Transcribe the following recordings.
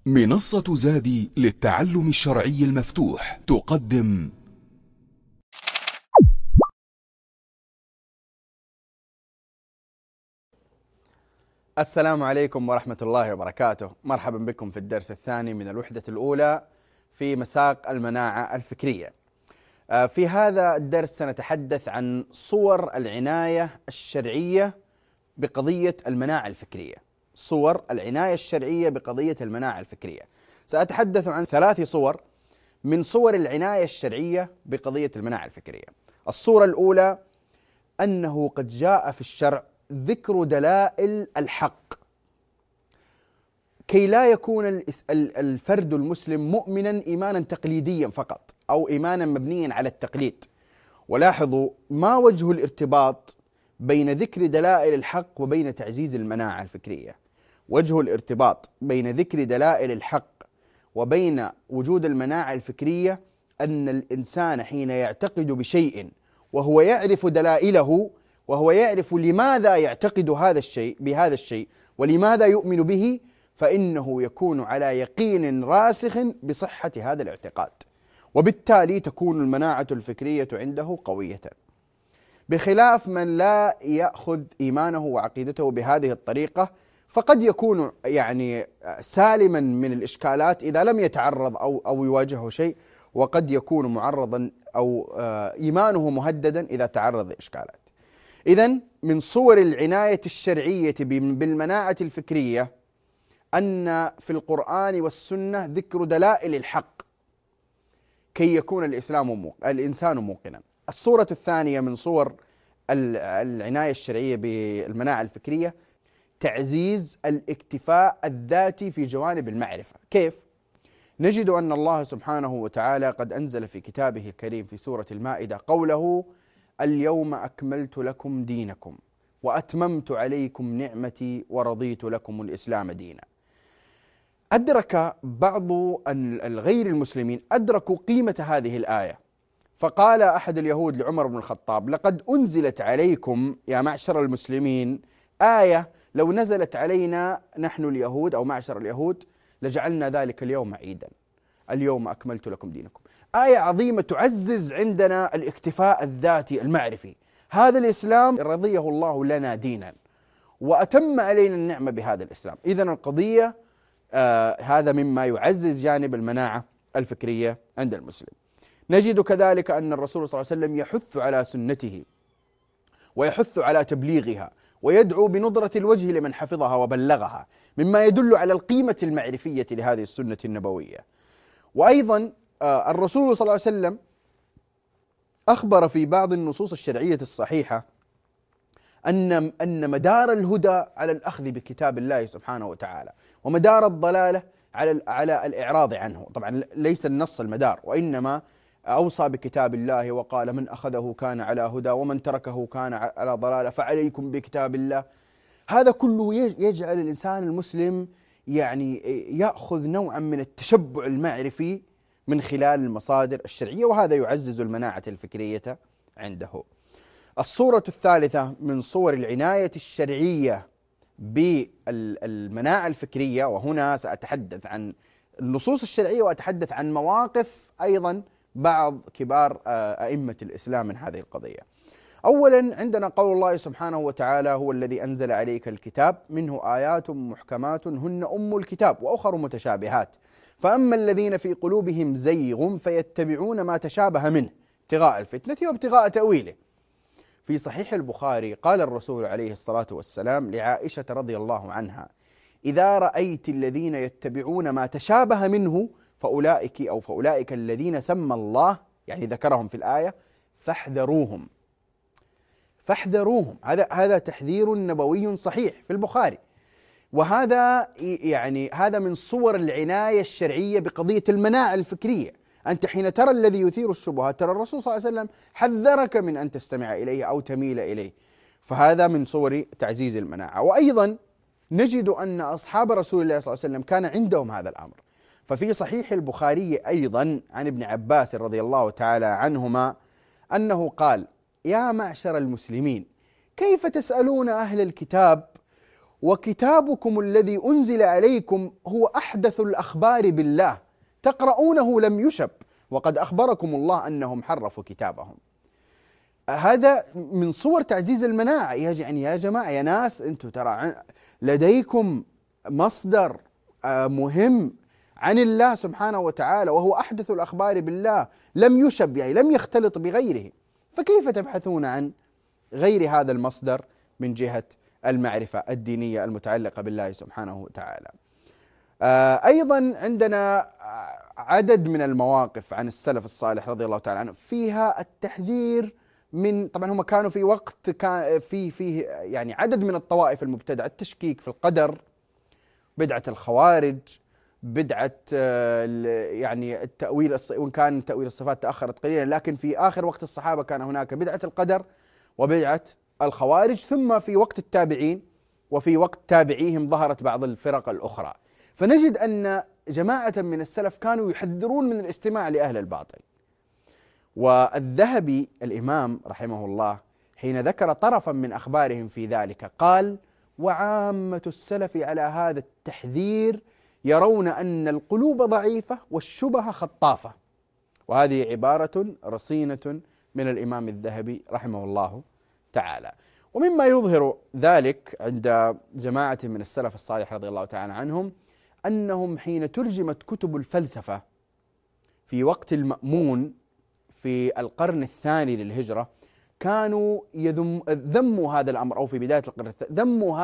منصة زادي للتعلم الشرعي المفتوح تقدم السلام عليكم ورحمة الله وبركاته. مرحبا بكم في الدرس الثاني من الوحدة الأولى في مساق المناعة الفكرية. في هذا الدرس سنتحدث عن صور العناية الشرعية بقضية المناعة الفكرية. صور العناية الشرعية بقضية المناعة الفكرية. سأتحدث عن 3 صور من صور العناية الشرعية بقضية المناعة الفكرية. الصورة الأولى أنه قد جاء في الشرع ذكر دلائل الحق كي لا يكون الفرد المسلم مؤمنا إيمانا تقليديا فقط أو إيمانا مبنيا على التقليد. ولاحظوا ما وجه الارتباط بين ذكر دلائل الحق وبين تعزيز المناعة الفكرية. وجه الارتباط بين ذكر دلائل الحق وبين وجود المناعة الفكرية أن الإنسان حين يعتقد بشيء وهو يعرف دلائله وهو يعرف لماذا يعتقد بهذا الشيء ولماذا يؤمن به، فإنه يكون على يقين راسخ بصحة هذا الاعتقاد، وبالتالي تكون المناعة الفكرية عنده قوية، بخلاف من لا يأخذ إيمانه وعقيدته بهذه الطريقة، فقد يكون سالما من الإشكالات إذا لم يتعرض أو يواجهه شيء، وقد يكون معرضا أو إيمانه مهددا إذا تعرض لإشكالات. إذن من صور العناية الشرعية بالمناعة الفكرية أن في القرآن والسنة ذكر دلائل الحق كي يكون الإنسان موقنا. الصورة الثانية من صور العناية الشرعية بالمناعة الفكرية تعزيز الاكتفاء الذاتي في جوانب المعرفة. كيف؟ نجد أن الله سبحانه وتعالى قد أنزل في كتابه الكريم في سورة المائدة قوله: اليوم أكملت لكم دينكم وأتممت عليكم نعمتي ورضيت لكم الإسلام دينا. أدرك بعض الغير المسلمين أدركوا قيمة هذه الآية، فقال أحد اليهود لعمر بن الخطاب: لقد أنزلت عليكم يا معشر المسلمين آية لو نزلت علينا نحن اليهود أو معشر اليهود لجعلنا ذلك اليوم عيدا، اليوم أكملت لكم دينكم. آية عظيمة تعزز عندنا الاكتفاء الذاتي المعرفي. هذا الإسلام رضيه الله لنا دينا وأتم علينا النعمة بهذا الإسلام. إذن القضية هذا مما يعزز جانب المناعة الفكرية عند المسلم. نجد كذلك أن الرسول صلى الله عليه وسلم يحث على سنته ويحث على تبليغها ويدعو بنظرة الوجه لمن حفظها وبلغها، مما يدل على القيمة المعرفية لهذه السنة النبوية. وأيضا الرسول صلى الله عليه وسلم أخبر في بعض النصوص الشرعية الصحيحة أن مدار الهدى على الأخذ بكتاب الله سبحانه وتعالى، ومدار الضلالة على الإعراض عنه. طبعا ليس النص المدار، وإنما أوصى بكتاب الله وقال: من أخذه كان على هدى ومن تركه كان على ضلالة فعليكم بكتاب الله. هذا كله يجعل الإنسان المسلم يأخذ نوعا من التشبع المعرفي من خلال المصادر الشرعية، وهذا يعزز المناعة الفكرية عنده. الصورة الثالثة من صور العناية الشرعية بالمناعة الفكرية، وهنا سأتحدث عن النصوص الشرعية وأتحدث عن مواقف أيضا بعض كبار أئمة الإسلام من هذه القضية. أولا عندنا قول الله سبحانه وتعالى: هو الذي أنزل عليك الكتاب منه آيات محكمات هن أم الكتاب وأخر متشابهات فأما الذين في قلوبهم زيغ فيتبعون ما تشابه منه ابتغاء الفتنة وابتغاء تأويله. في صحيح البخاري قال الرسول عليه الصلاة والسلام لعائشة رضي الله عنها: إذا رأيت الذين يتبعون ما تشابه منه فأولئك الذين سمى الله، ذكرهم في الآية، فاحذروهم. هذا تحذير نبوي صحيح في البخاري، وهذا هذا من صور العناية الشرعية بقضية المناعة الفكرية. أنت حين ترى الذي يثير الشبهات ترى الرسول صلى الله عليه وسلم حذرك من أن تستمع إليه أو تميل إليه، فهذا من صور تعزيز المناعة. وأيضا نجد أن أصحاب رسول الله صلى الله عليه وسلم كان عندهم هذا الأمر. ففي صحيح البخاري أيضا عن ابن عباس رضي الله تعالى عنهما أنه قال: يا معشر المسلمين كيف تسألون أهل الكتاب وكتابكم الذي أنزل عليكم هو أحدث الأخبار بالله، تقرؤونه لم يشب، وقد أخبركم الله أنهم حرفوا كتابهم. هذا من صور تعزيز المناعة. يعني يا جماعة يا ناس، أنتم ترى لديكم مصدر مهم عن الله سبحانه وتعالى، وهو أحدث الأخبار بالله، لم يشب يعني لم يختلط بغيره، فكيف تبحثون عن غير هذا المصدر من جهة المعرفة الدينية المتعلقة بالله سبحانه وتعالى؟ أيضا عندنا عدد من المواقف عن السلف الصالح رضي الله تعالى عنه فيها التحذير من، طبعا هم كانوا في وقت كان فيه يعني عدد من الطوائف المبتدعة، التشكيك في القدر، بدعة الخوارج، بدعة يعني التأويل، وإن كان تأويل الصفات تأخرت قليلا، لكن في آخر وقت الصحابة كان هناك بدعة القدر وبدعة الخوارج، ثم في وقت التابعين وفي وقت تابعيهم ظهرت بعض الفرق الأخرى. فنجد أن جماعة من السلف كانوا يحذرون من الاستماع لأهل الباطل. والذهبي الإمام رحمه الله حين ذكر طرفا من أخبارهم في ذلك قال: وعامة السلف على هذا التحذير يرون أن القلوب ضعيفة والشبه خطافة. وهذه عبارة رصينة من الإمام الذهبي رحمه الله تعالى. ومما يظهر ذلك عند جماعة من السلف الصالح رضي الله تعالى عنهم أنهم حين ترجمت كتب الفلسفة في وقت المأمون في القرن الثاني للهجرة كانوا ذموا هذا الأمر، أو في بداية القرن الثاني ذموا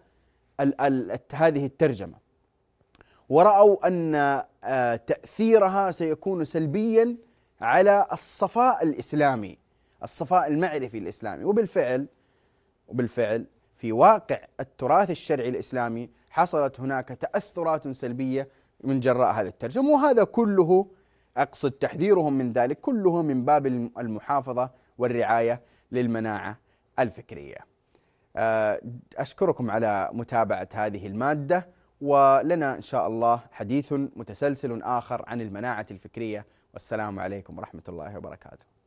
هذه الترجمة، ورأوا أن تأثيرها سيكون سلبيا على الصفاء الإسلامي، الصفاء المعرفي الإسلامي. وبالفعل في واقع التراث الشرعي الإسلامي حصلت هناك تأثرات سلبية من جراء هذا الترجمة، وهذا كله أقصد تحذيرهم من ذلك كله من باب المحافظة والرعاية للمناعة الفكرية. أشكركم على متابعة هذه المادة، ولنا إن شاء الله حديث متسلسل آخر عن المناعة الفكرية، والسلام عليكم ورحمة الله وبركاته.